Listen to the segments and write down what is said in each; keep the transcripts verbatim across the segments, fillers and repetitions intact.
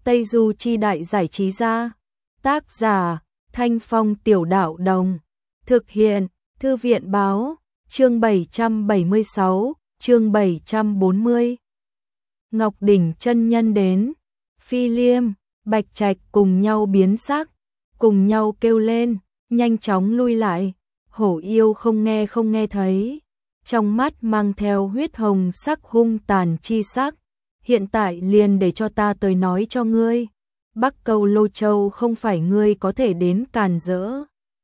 Tây Du Chi Đại Giải Trí Gia. Tác giả Thanh Phong Tiểu Đạo Đồng. Thực hiện Thư viện Báo. Chương bảy trăm bảy mươi sáu, chương bảy trăm bốn mươi. Ngọc Đỉnh chân nhân đến. Phi Liêm, Bạch Trạch cùng nhau biến sắc, cùng nhau kêu lên, nhanh chóng lui lại. Hổ yêu không nghe không nghe thấy, trong mắt mang theo huyết hồng sắc hung tàn chi sắc. Hiện tại liền để cho ta tới nói cho ngươi, Bắc Câu Lô Châu không phải ngươi có thể đến càn rỡ.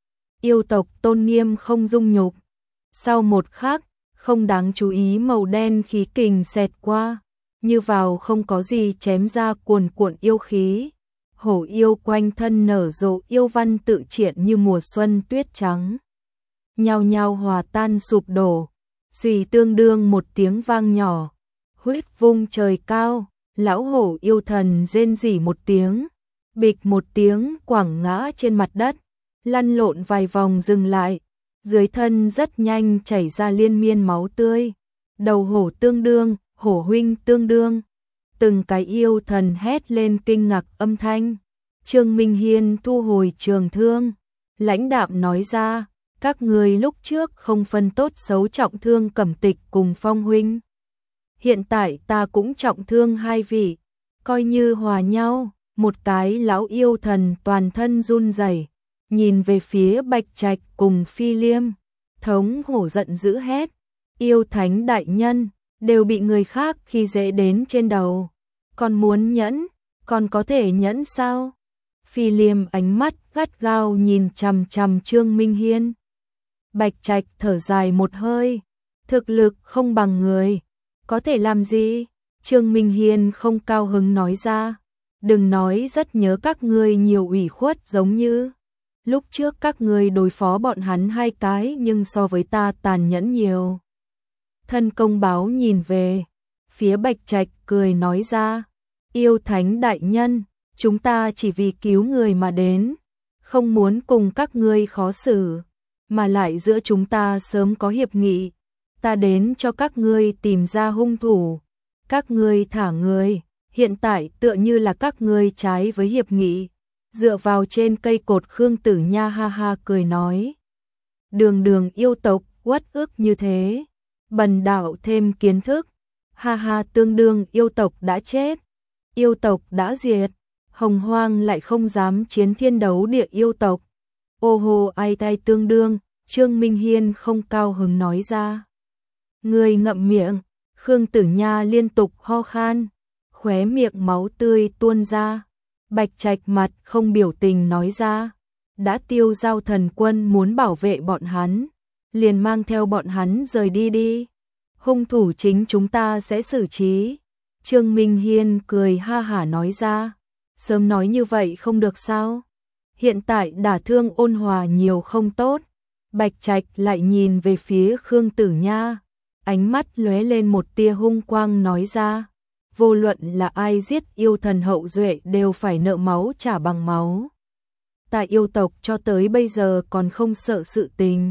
Yêu tộc tôn nghiêm không dung nhục. Sau một khắc, không đáng chú ý màu đen khí kình xẹt qua, như vào không có gì chém ra cuồn cuộn yêu khí. Hổ yêu quanh thân nở rộ yêu văn tự triển như mùa xuân tuyết trắng, nhao nhao hòa tan sụp đổ. Xùy tương đương một tiếng vang nhỏ, huyết vung trời cao, lão hổ yêu thần rên rỉ một tiếng, bịch một tiếng quẳng ngã trên mặt đất, lăn lộn vài vòng dừng lại, dưới thân rất nhanh chảy ra liên miên máu tươi. Đầu hổ tương đương, hổ huynh tương đương, từng cái yêu thần hét lên kinh ngạc âm thanh. Trương Minh Hiên thu hồi trường thương, lãnh đạm nói ra, các người lúc trước không phân tốt xấu trọng thương Cẩm Tịch cùng Phong huynh. Hiện tại ta cũng trọng thương hai vị, coi như hòa nhau. Một cái lão yêu thần toàn thân run rẩy, nhìn về phía Bạch Trạch cùng Phi Liêm, thống hổ giận dữ hét, yêu thánh đại nhân, đều bị người khác khi dễ đến trên đầu. Còn muốn nhẫn, còn có thể nhẫn sao? Phi Liêm ánh mắt gắt gao nhìn chằm chằm Trương Minh Hiên. Bạch Trạch thở dài một hơi, thực lực không bằng người, có thể làm gì? Trương Minh Hiên không cao hứng nói ra, đừng nói rất nhớ các ngươi nhiều ủy khuất giống như lúc trước các ngươi đối phó bọn hắn hai cái nhưng so với ta tàn nhẫn nhiều. Thân công báo nhìn về phía Bạch Trạch cười nói ra, yêu thánh đại nhân, chúng ta chỉ vì cứu người mà đến, không muốn cùng các ngươi khó xử, mà lại giữa chúng ta sớm có hiệp nghị, ta đến cho các ngươi tìm ra hung thủ, các ngươi thả người, hiện tại tựa như là các ngươi trái với hiệp nghị. Dựa vào trên cây cột Khương Tử Nha ha ha cười nói, đường đường yêu tộc uất ức như thế, bần đạo thêm kiến thức, ha ha tương đương yêu tộc đã chết, yêu tộc đã diệt, hồng hoang lại không dám chiến thiên đấu địa yêu tộc. Ô hồ ai tay tương đương, Trương Minh Hiên không cao hứng nói ra. Người ngậm miệng, Khương Tử Nha liên tục ho khan, khóe miệng máu tươi tuôn ra. Bạch Trạch mặt không biểu tình nói ra, đã Tiêu Giao thần quân muốn bảo vệ bọn hắn, liền mang theo bọn hắn rời đi đi, hung thủ chính chúng ta sẽ xử trí. Trương Minh Hiên cười ha hả nói ra, sớm nói như vậy không được sao? Hiện tại đả thương ôn hòa nhiều không tốt. Bạch Trạch lại nhìn về phía Khương Tử Nha, ánh mắt lóe lên một tia hung quang nói ra, vô luận là ai giết yêu thần hậu duệ đều phải nợ máu trả bằng máu. Ta yêu tộc cho tới bây giờ còn không sợ sự tình.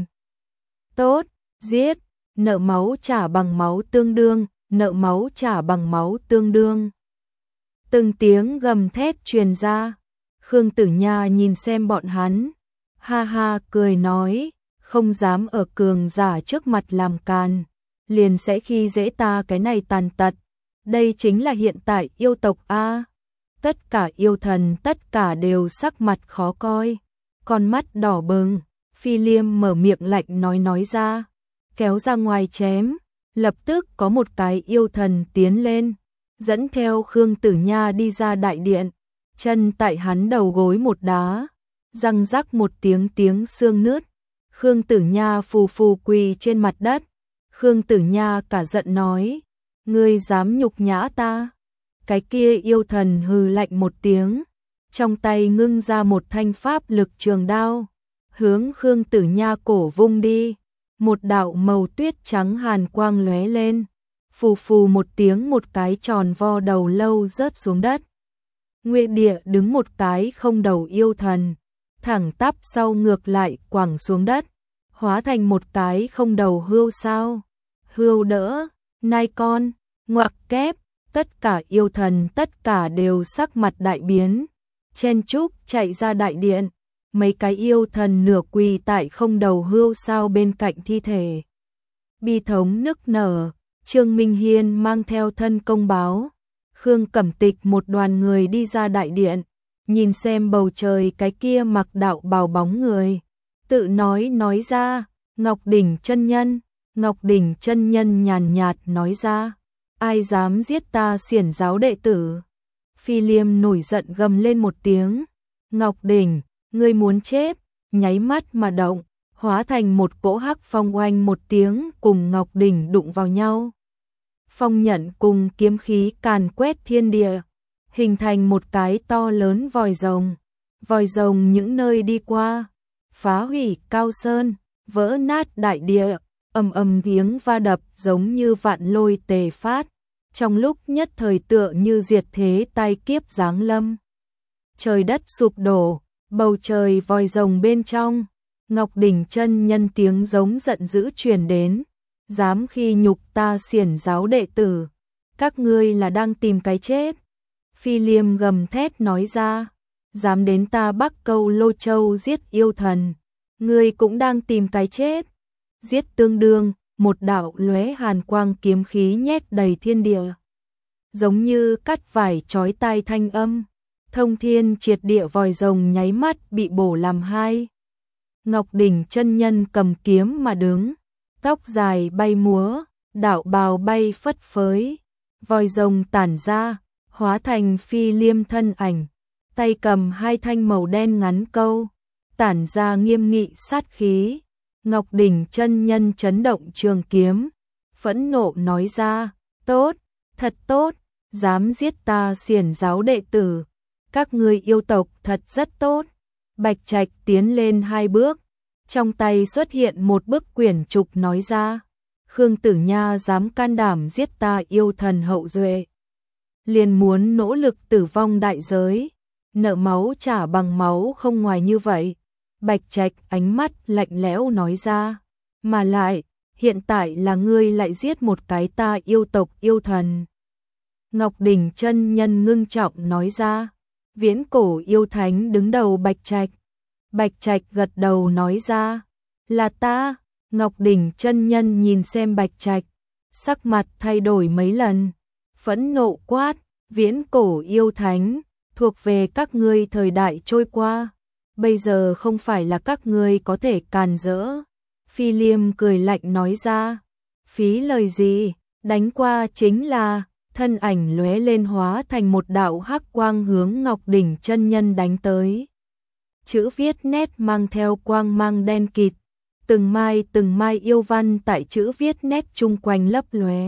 Tốt, giết, nợ máu trả bằng máu tương đương, nợ máu trả bằng máu tương đương. Từng tiếng gầm thét truyền ra, Khương Tử Nha nhìn xem bọn hắn, ha ha cười nói, không dám ở cường giả trước mặt làm càn, liền sẽ khi dễ ta cái này tàn tật. Đây chính là hiện tại yêu tộc a. Tất cả yêu thần tất cả đều sắc mặt khó coi, con mắt đỏ bừng. Phi Liêm mở miệng lạnh nói nói ra, kéo ra ngoài chém. Lập tức có một cái yêu thần tiến lên, dẫn theo Khương Tử Nha đi ra đại điện, chân tại hắn đầu gối một đá, răng rắc một tiếng tiếng xương nứt. Khương Tử Nha phù phù quỳ trên mặt đất. Khương Tử Nha cả giận nói, ngươi dám nhục nhã ta? Cái kia yêu thần hừ lạnh một tiếng, trong tay ngưng ra một thanh pháp lực trường đao, hướng Khương Tử Nha cổ vung đi. Một đạo màu tuyết trắng hàn quang lóe lên, phù phù một tiếng một cái tròn vo đầu lâu rớt xuống đất. Nguyên địa đứng một cái không đầu yêu thần, thẳng tắp sau ngược lại quẳng xuống đất, hóa thành một cái không đầu hươu sao. Hươu đỡ, nai con, ngoặc kép, tất tất cả yêu thần tất cả đều sắc mặt đại biến, chen chúc chạy ra đại điện, mấy cái yêu thần nửa quỳ tại không đầu hươu sao bên cạnh thi thể. Bi thống nức nở, Trương Minh Hiên mang theo thân công báo, Khương Cẩm Tịch một đoàn người đi ra đại điện, nhìn xem bầu trời cái kia mặc đạo bào bóng người, tự nói nói ra, Ngọc Đỉnh chân nhân, Ngọc Đỉnh chân nhân nhàn nhạt nói ra, ai dám giết ta xiển giáo đệ tử. Phi Liêm nổi giận gầm lên một tiếng, Ngọc Đỉnh, ngươi muốn chết, nháy mắt mà động, hóa thành một cỗ hắc phong oanh một tiếng cùng Ngọc Đỉnh đụng vào nhau. Phong nhận cùng kiếm khí càn quét thiên địa, hình thành một cái to lớn vòi rồng. Vòi rồng những nơi đi qua, phá hủy cao sơn, vỡ nát đại địa, ầm ầm tiếng va đập giống như vạn lôi tề phát, trong lúc nhất thời tựa như diệt thế tai kiếp giáng lâm. Trời đất sụp đổ, bầu trời vòi rồng bên trong, Ngọc Đỉnh chân nhân tiếng giống giận dữ truyền đến, dám khi nhục ta xiển giáo đệ tử, các ngươi là đang tìm cái chết. Phi Liêm gầm thét nói ra, dám đến ta Bắc Câu Lô Châu giết yêu thần, ngươi cũng đang tìm cái chết. Giết tương đương, một đạo lóe hàn quang kiếm khí nhét đầy thiên địa, giống như cắt vải chói tai thanh âm, thông thiên triệt địa vòi rồng nháy mắt bị bổ làm hai. Ngọc Đỉnh chân nhân cầm kiếm mà đứng, tóc dài bay múa, đạo bào bay phất phới, vòi rồng tản ra, hóa thành Phi Liêm thân ảnh, tay cầm hai thanh màu đen ngắn câu, tản ra nghiêm nghị sát khí. Ngọc Đỉnh chân nhân chấn động trường kiếm, phẫn nộ nói ra, tốt, thật tốt, dám giết ta xiển giáo đệ tử, các ngươi yêu tộc thật rất tốt. Bạch Trạch tiến lên hai bước, trong tay xuất hiện một bức quyển trục nói ra, Khương Tử Nha dám can đảm giết ta yêu thần hậu duệ, liền muốn nỗ lực tử vong đại giới, nợ máu trả bằng máu không ngoài như vậy. Bạch Trạch ánh mắt lạnh lẽo nói ra, mà lại, hiện tại là ngươi lại giết một cái ta yêu tộc yêu thần. Ngọc Đỉnh chân nhân ngưng trọng nói ra, viễn cổ yêu thánh đứng đầu Bạch Trạch. Bạch Trạch gật đầu nói ra, là ta. Ngọc Đỉnh chân nhân nhìn xem Bạch Trạch, sắc mặt thay đổi mấy lần, phẫn nộ quát, viễn cổ yêu thánh, thuộc về các ngươi thời đại trôi qua, bây giờ không phải là các ngươi có thể càn rỡ. Phi Liêm cười lạnh nói ra, phí lời gì, đánh qua chính là, thân ảnh lóe lên hóa thành một đạo hắc quang hướng Ngọc Đỉnh chân nhân đánh tới. Chữ viết nét mang theo quang mang đen kịt, từng mai từng mai yêu văn tại chữ viết nét chung quanh lấp lóe,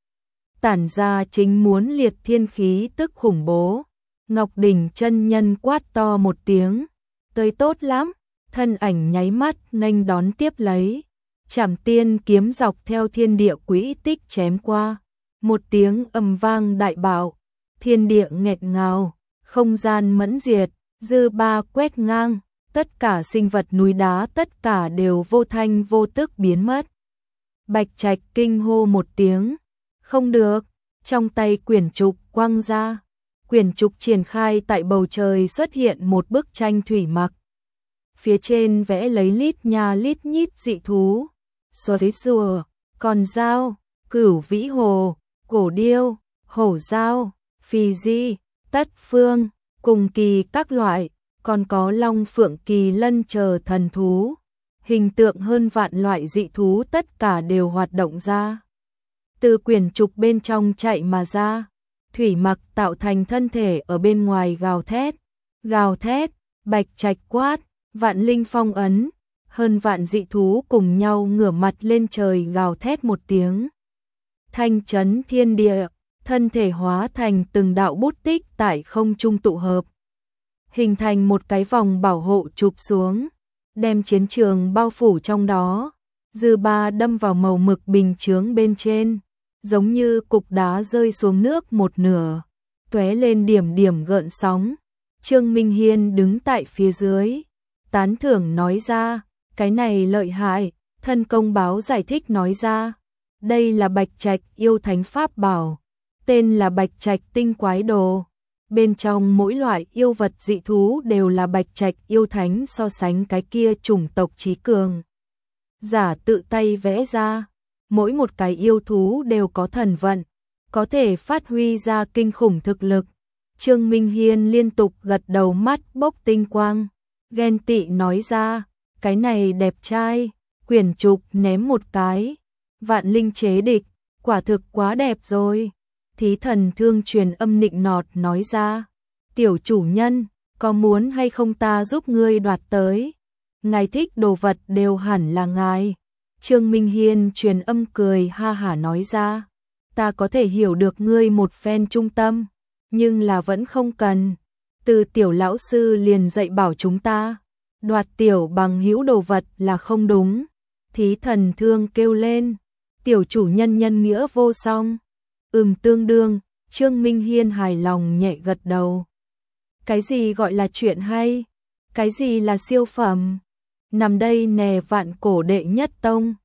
tản ra chính muốn liệt thiên khí tức khủng bố. Ngọc Đỉnh chân nhân quát to một tiếng, tới tốt lắm, thân ảnh nháy mắt nghênh đón tiếp lấy, Trảm Tiên kiếm dọc theo thiên địa quỹ tích chém qua, một tiếng ầm vang đại bạo, thiên địa nghẹt ngào, không gian mẫn diệt, dư ba quét ngang, tất cả sinh vật núi đá tất cả đều vô thanh vô tức biến mất. Bạch Trạch kinh hô một tiếng, không được, trong tay quyển trục quăng ra, quyển trục triển khai tại bầu trời xuất hiện một bức tranh thủy mặc. Phía trên vẽ lấy lít nha lít nhít dị thú, xoáy rùa, con dao, cửu vĩ hồ, cổ điêu, hổ dao, phì di, tất phương, cùng kỳ các loại, còn có long phượng kỳ lân chờ thần thú. Hình tượng hơn vạn loại dị thú tất cả đều hoạt động ra. Từ quyển trục bên trong chạy mà ra, thủy mặc tạo thành thân thể ở bên ngoài gào thét, gào thét, Bạch Trạch quát, vạn linh phong ấn, hơn vạn dị thú cùng nhau ngửa mặt lên trời gào thét một tiếng. Thanh chấn thiên địa, thân thể hóa thành từng đạo bút tích tại không trung tụ hợp, hình thành một cái vòng bảo hộ chụp xuống, đem chiến trường bao phủ trong đó. Dư ba đâm vào màu mực bình chướng bên trên, giống như cục đá rơi xuống nước một nửa, tóe lên điểm điểm gợn sóng. Trương Minh Hiên đứng tại phía dưới, tán thưởng nói ra, cái này lợi hại. Thân công báo giải thích nói ra, đây là Bạch Trạch yêu thánh pháp bảo, tên là Bạch Trạch Tinh Quái Đồ. Bên trong mỗi loại yêu vật dị thú đều là Bạch Trạch yêu thánh so sánh cái kia chủng tộc trí cường giả tự tay vẽ ra. Mỗi một cái yêu thú đều có thần vận, có thể phát huy ra kinh khủng thực lực. Trương Minh Hiên liên tục gật đầu, mắt bốc tinh quang, ghen tị nói ra, cái này đẹp trai. Quyển trục ném một cái, vạn linh chế địch, quả thực quá đẹp rồi. Thí Thần Thương truyền âm nịnh nọt nói ra, tiểu chủ nhân, có muốn hay không ta giúp ngươi đoạt tới? Ngài thích đồ vật đều hẳn là ngài. Trương Minh Hiên truyền âm cười ha hả nói ra, ta có thể hiểu được ngươi một phen trung tâm, nhưng là vẫn không cần. Từ tiểu lão sư liền dạy bảo chúng ta, đoạt tiểu bằng hữu đồ vật là không đúng. Thí Thần Thương kêu lên, tiểu chủ nhân nhân nghĩa vô song. Ừm, tương đương. Trương Minh Hiên hài lòng nhẹ gật đầu. Cái gì gọi là chuyện hay? Cái gì là siêu phẩm? Nằm đây nè, vạn cổ đệ nhất tông.